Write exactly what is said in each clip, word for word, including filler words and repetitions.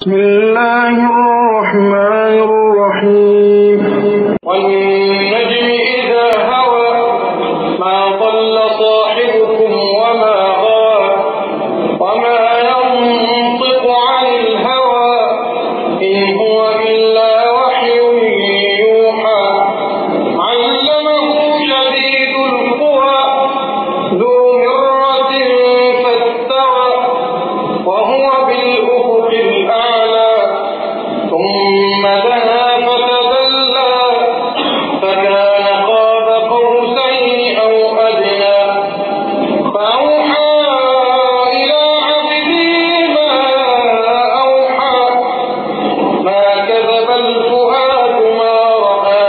بسم الله الرحمن الرحيم والنجم إذا هوى ما ضل صاحبكم وما غوى وما ينطق عن الهوى إن هو إلا وحي يوحى علمه شديد القوى ذو مرة فاستوى وهو بالأفق الأعلى ثم دنا فتدلى فكان قاب قوسين أو أدنى فأوحى إلى عبده ما أوحى ما كذب الفؤاد ما رأى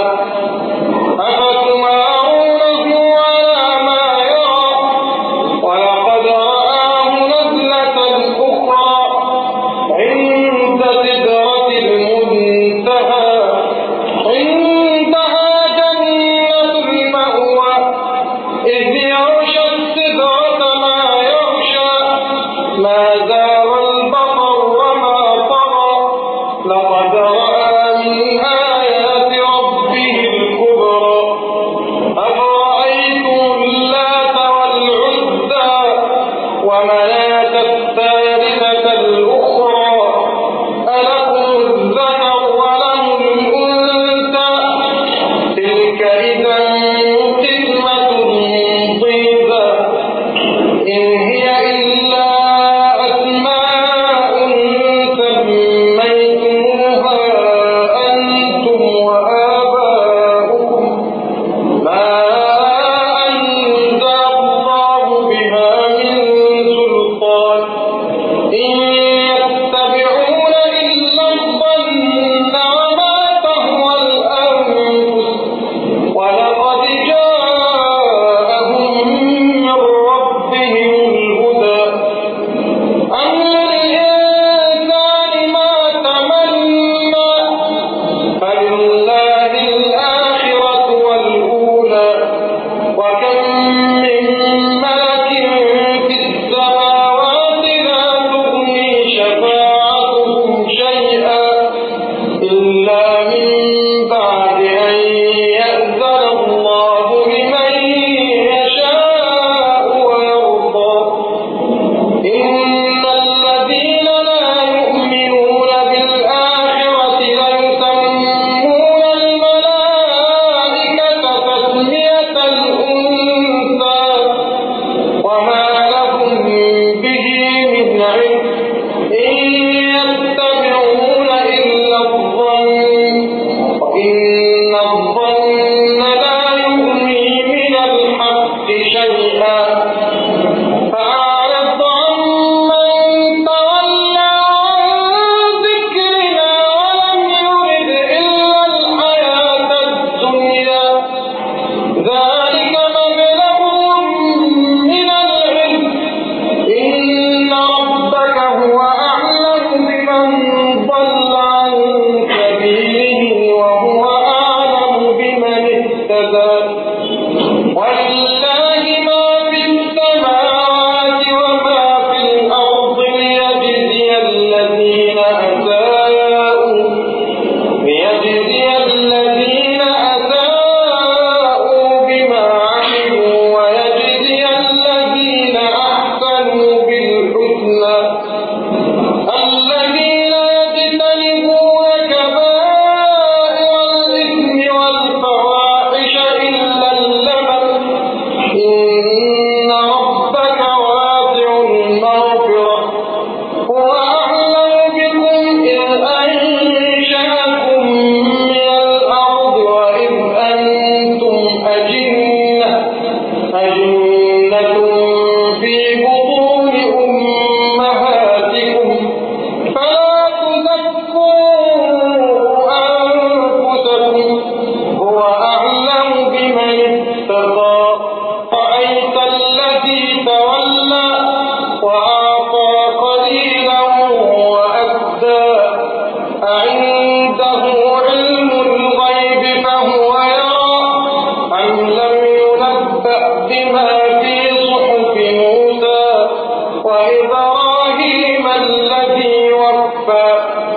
أفتمارونه على ما يرى ولقد رآه نزلة أخرى عند سدرة المنتهى عندها جنة المأوى إذ يغشى السدرة ما يغشى ما زاغ البصر وما طغى لقد رأى من آيات ربه الكبرى أفرأيتم اللات والعزى ومناة الثالثة الأخرى ألكم الذكر وله الأنثى تلك إذا قسمة ضيزى إن هي إلا أسماء سميتموها أنتم وآباؤكم ما أنزل الله بها من سلطان إن يتبعون إلا الظن وما تهوى الأنفس ولقد جاءهم من ربهم الهدى أم للإنسان ما تمنى فلله الآخرة والأولى وكم من ملك في السماوات لا تغني شفاعتهم شيئا إلا من بعد أن يأذن الله لمن يشاء ويرضى إن الذين لا يؤمنون بالآخرة ليسمون الملائكة تسمية الأنثى وما لهم به من علم إن يتبعون إلا الظن وإن الظن لا يغني من الحق شيئا فأعرض عمن تولى عن ذكرنا ولم يرد إلا الحياة الدنيا ذلك مبلغهم من العلم إن ربك هو أعلم بمن ضل عن سبيله وهو أعلم بمن اهتدى ولله ما في السماوات وما في الأرض ليجزي الذين أساءوا ليجزي الذين أساءوا بما عملوا ويجزي الذين أحسنوا بالحسنى الذين يجتنبون كبائر الإثم والفواحش إلا اللمم إن ربك واسع المغفرة هو أعلم بكم إذ أنشأكم من الأرض وإذ أنتم أجنة أجنة في بطون أمهاتكم فلا تزكوا أنفسكم هو أعلم بمن اتقى رأيت الذي تولى وأعطى قليلا وأكدى أعنده علم الغيب فهو يرى أم لم ينبأ بما في صحف موسى وإبراهيم الذي وفى